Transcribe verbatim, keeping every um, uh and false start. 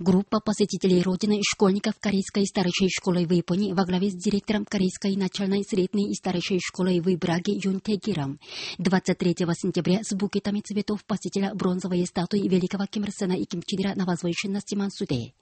Группа посетителей Родины и школьников Корейской старшей школы в Японии во главе с директором Корейской начальной, средней и старшей школы в Браге Юн Тегиром двадцать третьего сентября с букетами цветов посетила бронзовые статуи великого Ким Ир Сена и Ким Чен Ира на возвышенности Мансуде.